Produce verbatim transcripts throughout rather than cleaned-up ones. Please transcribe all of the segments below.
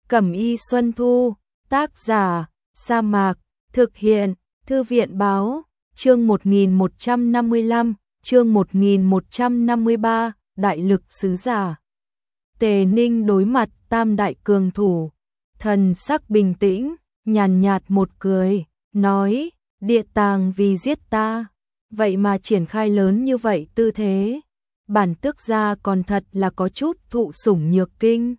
Cẩm y Xuân Thu, tác giả, Sa Mạc, thực hiện, Thư viện báo, chương một nghìn một trăm năm mươi lăm, chương một nghìn một trăm năm mươi ba, đại lực sứ giả. Tề Ninh đối mặt tam đại cường thủ, thần sắc bình tĩnh, nhàn nhạt một cười, nói, địa tàng vì giết ta, vậy mà triển khai lớn như vậy tư thế, bản tước gia còn thật là có chút thụ sủng nhược kinh.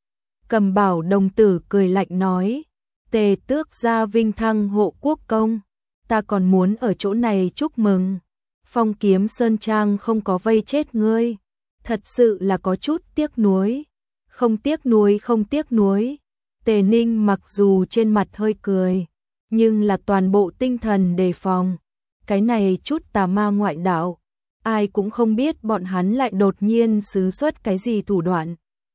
Cầm Bảo đồng tử cười lạnh nói, Tề tước gia vinh thăng hộ quốc công, ta còn muốn ở chỗ này chúc mừng. Phong Kiếm Sơn Trang không có vây chết ngươi, thật sự là có chút tiếc nuối. Không tiếc nuối, không tiếc nuối. Tề Ninh mặc dù trên mặt hơi cười, nhưng là toàn bộ tinh thần đề phòng. Cái này chút tà ma ngoại đạo, ai cũng không biết bọn hắn lại đột nhiên xứ xuất cái gì thủ đoạn.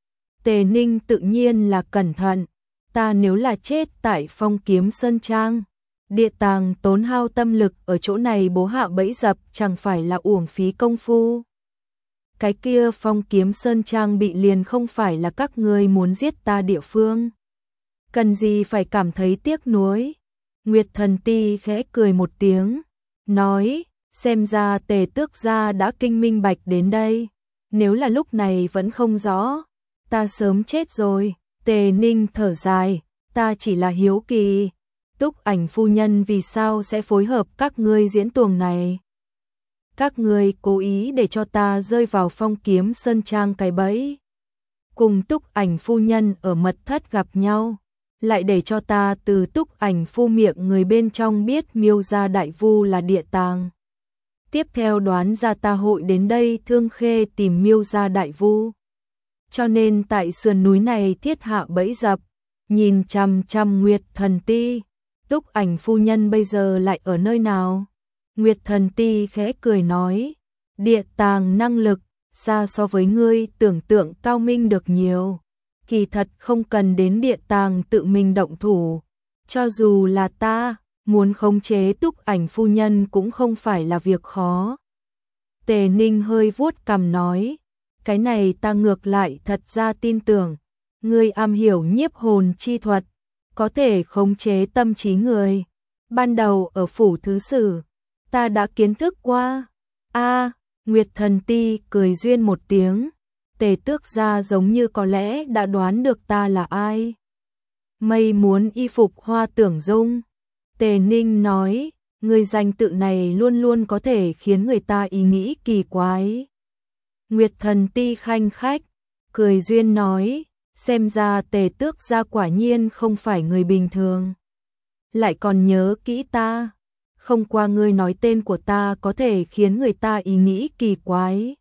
Tề Ninh tự nhiên là cẩn thận, ta nếu là chết tại Phong Kiếm Sơn Trang, địa tàng tốn hao tâm lực ở chỗ này bố hạ bẫy dập chẳng phải là uổng phí công phu. Cái kia Phong Kiếm Sơn Trang bị liền không phải là các ngươi muốn giết ta địa phương. Cần gì phải cảm thấy tiếc nuối. Nguyệt Thần Ti khẽ cười một tiếng, nói, xem ra Tề tước gia đã kinh minh bạch đến đây. Nếu là lúc này vẫn không rõ, ta sớm chết rồi. Tề Ninh thở dài, ta chỉ là hiếu kỳ, Túc Ảnh phu nhân vì sao sẽ phối hợp các ngươi diễn tuồng này? Các ngươi cố ý để cho ta rơi vào Phong Kiếm Sơn Trang cái bẫy. Cùng Túc Ảnh phu nhân ở mật thất gặp nhau, lại để cho ta từ Túc Ảnh phu miệng người bên trong biết Miêu gia đại vu là địa tàng. Tiếp theo đoán ra ta hội đến đây Thương Khê tìm Miêu gia đại vu. Cho nên tại sườn núi này thiết hạ bẫy dập, nhìn chằm chằm Nguyệt Thần Ti. Túc Ảnh phu nhân bây giờ lại ở nơi nào? Nguyệt Thần Ti khẽ cười nói, địa tàng năng lực xa so với ngươi tưởng tượng cao minh được nhiều. Kỳ thật không cần đến địa tàng tự mình động thủ, cho dù là ta muốn khống chế Túc Ảnh phu nhân cũng không phải là việc khó. Tề Ninh hơi vuốt cằm nói, cái này ta ngược lại thật ra tin tưởng, ngươi am hiểu nhiếp hồn chi thuật, có thể khống chế tâm trí người. Ban đầu ở phủ thứ sử, ta đã kiến thức qua. A, Nguyệt Thần Ti cười duyên một tiếng, Tề tước gia giống như có lẽ đã đoán được ta là ai. Mây muốn y phục Hoa Tưởng Dung. Tề Ninh nói, người danh tự này luôn luôn có thể khiến người ta ý nghĩ kỳ quái. Nguyệt Thần Ti khanh khách, cười duyên nói, xem ra Tề tước gia quả nhiên không phải người bình thường. Lại còn nhớ kỹ ta, không qua ngươi nói tên của ta có thể khiến người ta ý nghĩ kỳ quái.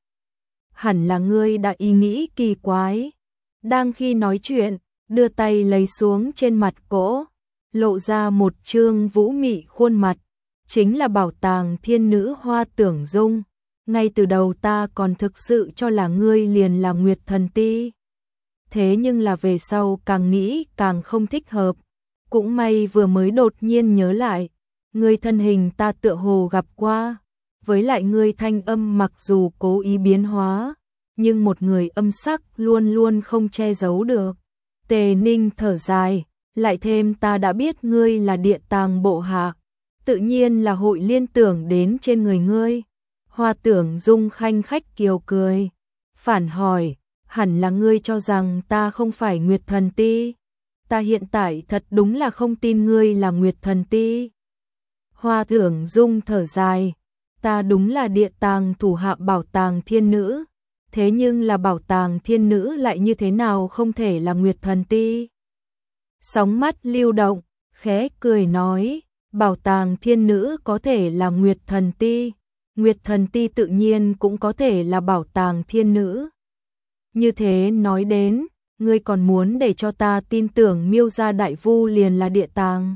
Hẳn là ngươi đã ý nghĩ kỳ quái. Đang khi nói chuyện, đưa tay lấy xuống trên mặt cỗ, lộ ra một trương vũ mị khuôn mặt, chính là bảo tàng thiên nữ Hoa Tưởng Dung. Ngay từ đầu ta còn thực sự cho là ngươi liền là Nguyệt Thần Ti. Thế nhưng là về sau càng nghĩ càng không thích hợp. Cũng may vừa mới đột nhiên nhớ lại, ngươi thân hình ta tựa hồ gặp qua, với lại ngươi thanh âm mặc dù cố ý biến hóa, nhưng một người âm sắc luôn luôn không che giấu được. Tề Ninh thở dài, lại thêm ta đã biết ngươi là địa tàng bộ hạ, tự nhiên là hội liên tưởng đến trên người ngươi. Hoa Tưởng Dung khanh khách kiều cười, phản hỏi, hẳn là ngươi cho rằng ta không phải Nguyệt Thần Ti. Ta hiện tại thật đúng là không tin ngươi là Nguyệt Thần Ti. Hoa Tưởng Dung thở dài, ta đúng là địa tàng thủ hạ bảo tàng thiên nữ, thế nhưng là bảo tàng thiên nữ lại như thế nào không thể là Nguyệt Thần Ti. Sóng mắt lưu động, khẽ cười nói, bảo tàng thiên nữ có thể là Nguyệt Thần Ti, Nguyệt Thần Ti tự nhiên cũng có thể là bảo tàng thiên nữ. Như thế nói đến, ngươi còn muốn để cho ta tin tưởng Miêu gia đại vu liền là địa tàng.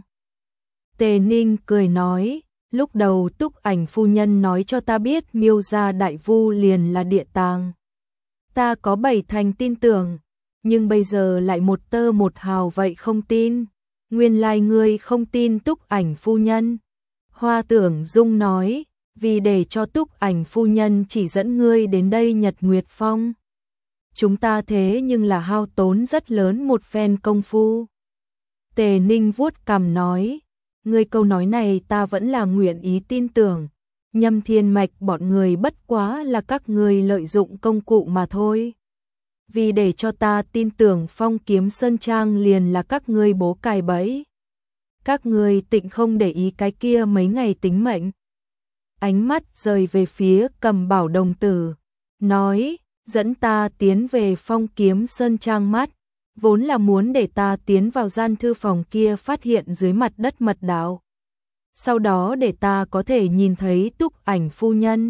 Tề Ninh cười nói, lúc đầu Túc Ảnh phu nhân nói cho ta biết Miêu gia đại vu liền là địa tàng. Ta có bảy thành tin tưởng, nhưng bây giờ lại một tơ một hào vậy không tin. Nguyên lai ngươi không tin Túc Ảnh phu nhân. Hoa Tưởng Dung nói, vì để cho Túc Ảnh phu nhân chỉ dẫn ngươi đến đây Nhật Nguyệt Phong. chúng ta thế nhưng là hao tốn rất lớn một phen công phu. Tề Ninh vuốt cằm nói, ngươi câu nói này ta vẫn là nguyện ý tin tưởng, Nhâm Thiên Mạch bọn người bất quá là các ngươi lợi dụng công cụ mà thôi. Vì để cho ta tin tưởng Phong Kiếm Sơn Trang liền là các ngươi bố cài bẫy. Các ngươi tịnh không để ý cái kia mấy ngày tính mệnh. Ánh mắt rời về phía Cầm Bảo đồng tử, nói, dẫn ta tiến về Phong Kiếm Sơn Trang mắt, vốn là muốn để ta tiến vào gian thư phòng kia phát hiện dưới mặt đất mật đạo. Sau đó để ta có thể nhìn thấy Túc Ảnh phu nhân.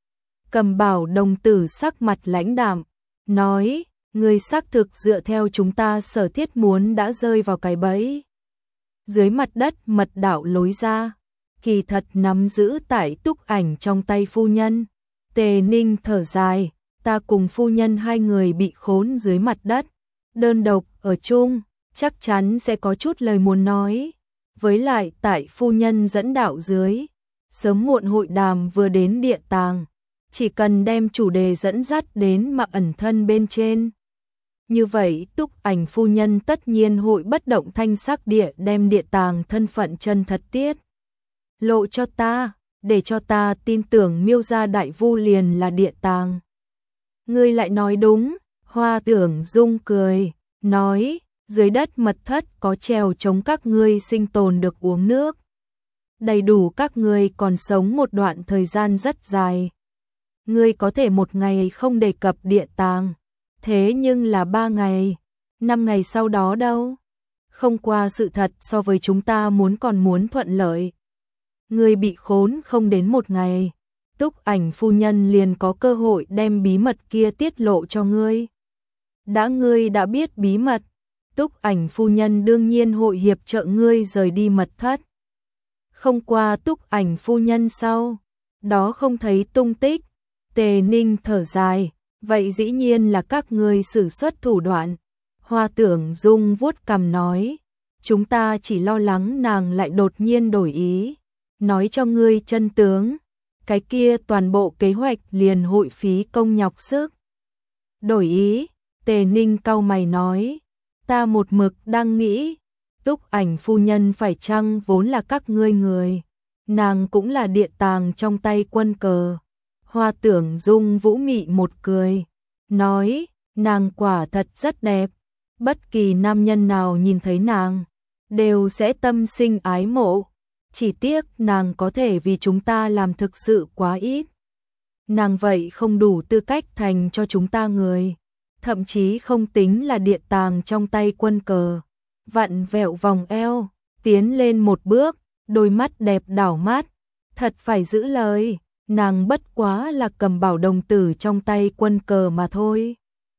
Cầm Bảo đồng tử sắc mặt lãnh đạm, nói, ngươi xác thực dựa theo chúng ta sở thiết muốn đã rơi vào cái bẫy. Dưới mặt đất mật đạo lối ra, kỳ thật nắm giữ tại Túc Ảnh trong tay phu nhân. Tề Ninh thở dài, ta cùng phu nhân hai người bị khốn dưới mặt đất, đơn độc ở chung, chắc chắn sẽ có chút lời muốn nói. Với lại tại phu nhân dẫn đạo dưới, sớm muộn hội đàm vừa đến địa tàng, chỉ cần đem chủ đề dẫn dắt đến mà ẩn thân bên trên. Như vậy Túc Ảnh phu nhân tất nhiên hội bất động thanh sắc địa đem địa tàng thân phận chân thật tiết lộ cho ta, để cho ta tin tưởng Miêu gia đại vu liền là địa tàng. Ngươi lại nói đúng, Hoa Tưởng Dung cười, nói, dưới đất mật thất có treo chống các ngươi sinh tồn được uống nước. Đầy đủ các ngươi còn sống một đoạn thời gian rất dài. Ngươi có thể một ngày không đề cập địa tàng, thế nhưng là ba ngày, năm ngày sau đó đâu? Không qua sự thật so với chúng ta muốn còn muốn thuận lợi. Ngươi bị khốn không đến một ngày, Túc Ảnh phu nhân liền có cơ hội đem bí mật kia tiết lộ cho ngươi. Đã ngươi đã biết bí mật, Túc Ảnh phu nhân đương nhiên hội hiệp trợ ngươi rời đi mật thất. Không qua Túc Ảnh phu nhân sau, đó không thấy tung tích. Tề Ninh thở dài, vậy dĩ nhiên là các ngươi sử xuất thủ đoạn. Hoa Tưởng Dung vuốt cằm nói, chúng ta chỉ lo lắng nàng lại đột nhiên đổi ý, nói cho ngươi chân tướng, cái kia toàn bộ kế hoạch liền hội phí công nhọc sức. Đổi ý, Tề Ninh cau mày nói, ta một mực đang nghĩ, Túc Ảnh phu nhân phải chăng vốn là các ngươi người, nàng cũng là địa tàng trong tay quân cờ. Hoa Tưởng Dung vũ mị một cười, nói, nàng quả thật rất đẹp, bất kỳ nam nhân nào nhìn thấy nàng, đều sẽ tâm sinh ái mộ, chỉ tiếc nàng có thể vì chúng ta làm thực sự quá ít. Nàng vậy không đủ tư cách thành cho chúng ta người, thậm chí không tính là địa tàng trong tay quân cờ. Vặn vẹo vòng eo, tiến lên một bước, đôi mắt đẹp đảo mát, thật phải giữ lời. Nàng bất quá là Cầm Bảo đồng tử trong tay quân cờ mà thôi.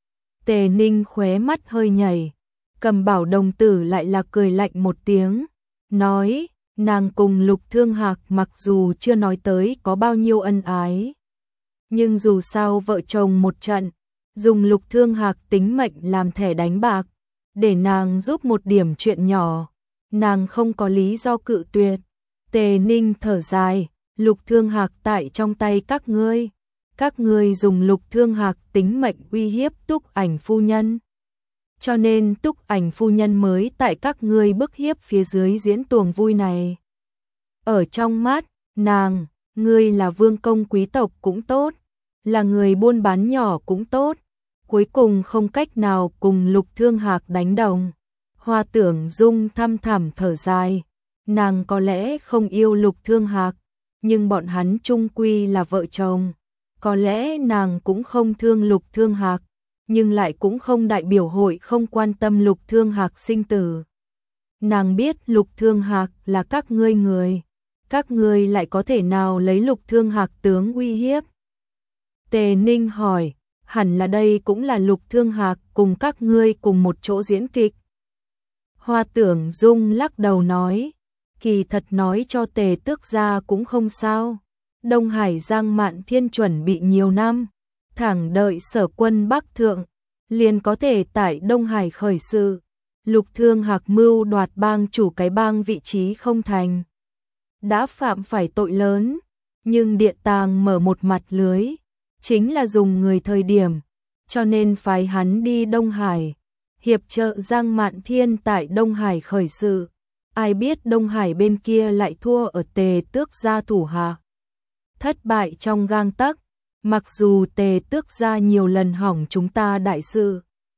Tề Ninh khóe mắt hơi nhảy, Cầm Bảo đồng tử lại là cười lạnh một tiếng, nói, nàng cùng Lục Thương Hạc mặc dù chưa nói tới có bao nhiêu ân ái, nhưng dù sao vợ chồng một trận, dùng Lục Thương Hạc tính mệnh làm thẻ đánh bạc, để nàng giúp một điểm chuyện nhỏ, nàng không có lý do cự tuyệt. Tề Ninh thở dài, Lục Thương Hạc tại trong tay các ngươi, các ngươi dùng Lục Thương Hạc tính mệnh uy hiếp Túc Ảnh phu nhân. Cho nên Túc Ảnh phu nhân mới tại các ngươi bức hiếp phía dưới diễn tuồng vui này. Ở trong mắt, nàng, ngươi là vương công quý tộc cũng tốt, là người buôn bán nhỏ cũng tốt, cuối cùng không cách nào cùng Lục Thương Hạc đánh đồng. Hoa Tưởng Dung thăm thẳm thở dài, nàng có lẽ không yêu Lục Thương Hạc, nhưng bọn hắn chung quy là vợ chồng. Có lẽ nàng cũng không thương Lục Thương Hạc, nhưng lại cũng không đại biểu hội không quan tâm Lục Thương Hạc sinh tử. Nàng biết Lục Thương Hạc là các ngươi người, các ngươi lại có thể nào lấy Lục Thương Hạc tướng uy hiếp? Tề Ninh hỏi, hẳn là đây cũng là Lục Thương Hạc cùng các ngươi cùng một chỗ diễn kịch. Hoa Tưởng Dung lắc đầu nói, kỳ thật nói cho Tề tước gia cũng không sao. Đông Hải Giang Mạn Thiên chuẩn bị nhiều năm, thẳng đợi Sở quân Bắc thượng, liền có thể tại Đông Hải khởi sự. Lục Thương Hạc mưu đoạt bang chủ cái bang vị trí không thành, đã phạm phải tội lớn, nhưng địa tàng mở một mặt lưới, chính là dùng người thời điểm, cho nên phái hắn đi Đông Hải, hiệp trợ Giang Mạn Thiên tại Đông Hải khởi sự. Ai biết Đông Hải bên kia lại thua ở Tề Tước gia thủ hạ. Thất bại trong gang tấc, mặc dù Tề Tước gia nhiều lần hỏng chúng ta đại sự,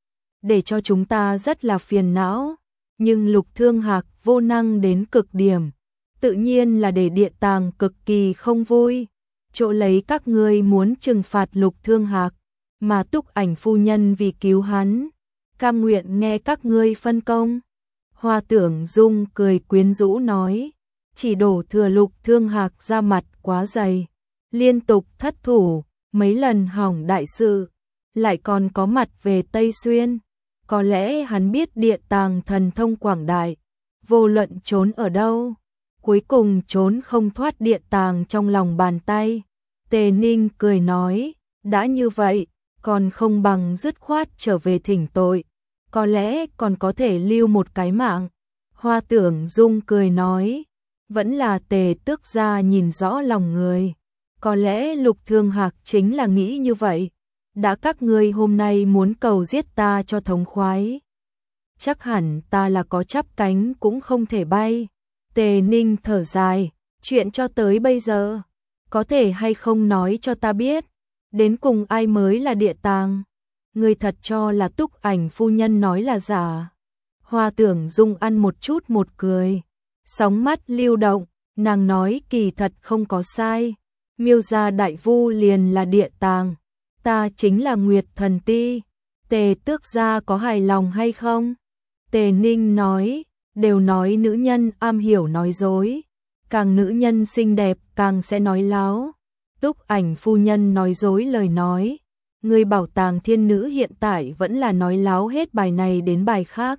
để cho chúng ta rất là phiền não, nhưng Lục Thương Hạc vô năng đến cực điểm, tự nhiên là để Địa Tàng cực kỳ không vui, chỗ lấy các ngươi muốn trừng phạt Lục Thương Hạc, mà Túc Ảnh phu nhân vì cứu hắn, cam nguyện nghe các ngươi phân công. Hoa Tưởng Dung cười quyến rũ nói, chỉ đổ thừa Lục Thương Hạc ra mặt quá dày, liên tục thất thủ, mấy lần hỏng đại sự, lại còn có mặt về Tây Xuyên. Có lẽ hắn biết Địa Tàng thần thông quảng đại, vô luận trốn ở đâu, cuối cùng trốn không thoát Địa Tàng trong lòng bàn tay. Tề Ninh cười nói, đã như vậy, còn không bằng dứt khoát trở về thỉnh tội, có lẽ còn có thể lưu một cái mạng. Hoa Tưởng Dung cười nói, vẫn là Tề Tước gia nhìn rõ lòng người, có lẽ Lục Thương Hạc chính là nghĩ như vậy. Đã các ngươi hôm nay muốn cầu giết ta cho thống khoái, chắc hẳn ta là có chắp cánh cũng không thể bay. Tề Ninh thở dài, chuyện cho tới bây giờ, có thể hay không nói cho ta biết, đến cùng ai mới là Địa Tàng? Ngươi thật cho là Túc Ảnh phu nhân nói là giả? Hoa Tưởng Dung ăn một chút một cười, sóng mắt lưu động, nàng nói kỳ thật không có sai, Miêu gia đại vu liền là Địa Tàng, ta chính là Nguyệt Thần Ti. Tề Tước gia có hài lòng hay không? Tề Ninh nói, đều nói nữ nhân am hiểu nói dối, càng nữ nhân xinh đẹp càng sẽ nói láo. Túc Ảnh phu nhân nói dối lời nói, người bảo tàng thiên nữ hiện tại vẫn là nói láo hết bài này đến bài khác.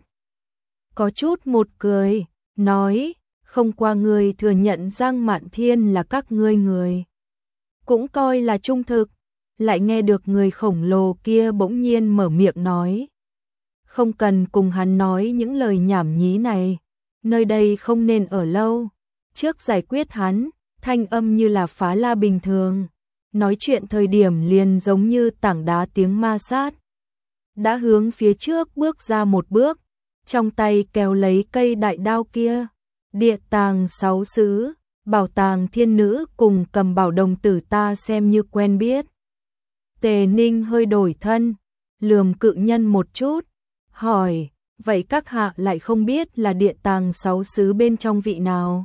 Có chút một cười, nói, không qua người thừa nhận Giang Mạn Thiên là các ngươi người, cũng coi là trung thực. Lại nghe được người khổng lồ kia bỗng nhiên mở miệng nói, không cần cùng hắn nói những lời nhảm nhí này, nơi đây không nên ở lâu, trước giải quyết hắn. Thanh âm như là phá la bình thường, nói chuyện thời điểm liền giống như tảng đá tiếng ma sát. Đã hướng phía trước bước ra một bước, trong tay kéo lấy cây đại đao kia. Địa Tàng sáu xứ, bảo tàng thiên nữ cùng cầm bảo đồng tử ta xem như quen biết. Tề Ninh hơi đổi thân, lườm cự nhân một chút, hỏi, vậy các hạ lại không biết là Địa Tàng sáu xứ bên trong vị nào?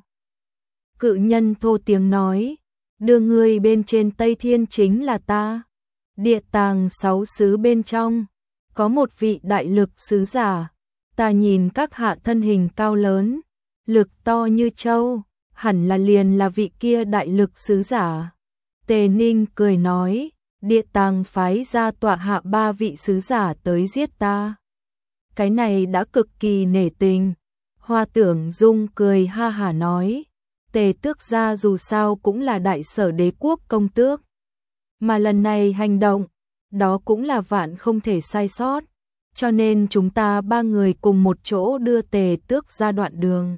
Cự nhân thô tiếng nói, đưa ngươi bên trên Tây Thiên chính là ta. Địa Tàng sáu xứ bên trong, có một vị đại lực sứ giả, ta nhìn các hạ thân hình cao lớn, lực to như trâu, hẳn là liền là vị kia đại lực sứ giả. Tề Ninh cười nói, Địa Tàng phái ra tọa hạ ba vị sứ giả tới giết ta, cái này đã cực kỳ nể tình. Hoa Tưởng Dung cười ha hả nói, Tề Tước gia dù sao cũng là đại sở đế quốc công tước, mà lần này hành động, đó cũng là vạn không thể sai sót, cho nên chúng ta ba người cùng một chỗ đưa Tề Tước gia đoạn đường.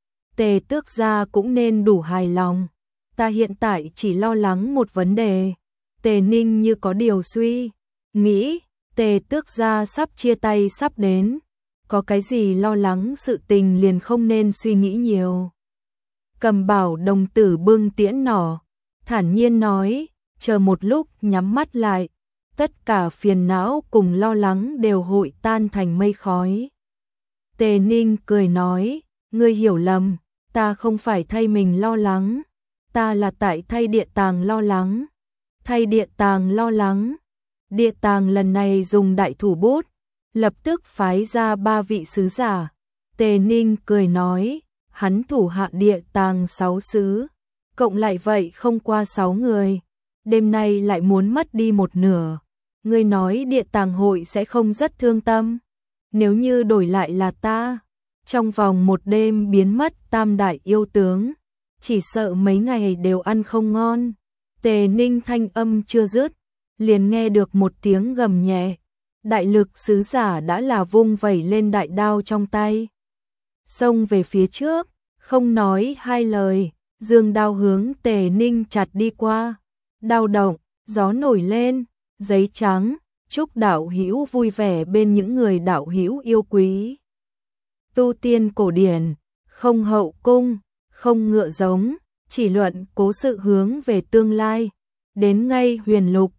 Tề Tước gia cũng nên đủ hài lòng, ta hiện tại chỉ lo lắng một vấn đề. Tề Ninh như có điều suy nghĩ, Tề Tước gia sắp chia tay sắp đến, có cái gì lo lắng sự tình liền không nên suy nghĩ nhiều. Cầm bảo đồng tử bưng tiễn nỏ, thản nhiên nói, chờ một lúc nhắm mắt lại, tất cả phiền não cùng lo lắng đều hội tan thành mây khói. Tề Ninh cười nói, ngươi hiểu lầm, ta không phải thay mình lo lắng, ta là tại thay Địa Tàng lo lắng. Thay Địa Tàng lo lắng, Địa Tàng lần này dùng đại thủ bút, lập tức phái ra ba vị sứ giả. Tề Ninh cười nói, hắn thủ hạ Địa Tàng sáu xứ, cộng lại vậy không qua sáu người, đêm nay lại muốn mất đi một nửa. Ngươi nói Địa Tàng hội sẽ không rất thương tâm, nếu như đổi lại là ta, trong vòng một đêm biến mất tam đại yêu tướng, chỉ sợ mấy ngày đều ăn không ngon. Tề Ninh thanh âm chưa dứt, liền nghe được một tiếng gầm nhẹ, đại lực sứ giả đã là vung vẩy lên đại đao trong tay, xông về phía trước, không nói hai lời, dương đao hướng Tề Ninh chặt đi qua. Đao động, gió nổi lên, giấy trắng, chúc đạo hữu vui vẻ bên những người đạo hữu yêu quý. Tu tiên cổ điển, không hậu cung, không ngựa giống, chỉ luận cố sự hướng về tương lai. Đến ngay huyền lục,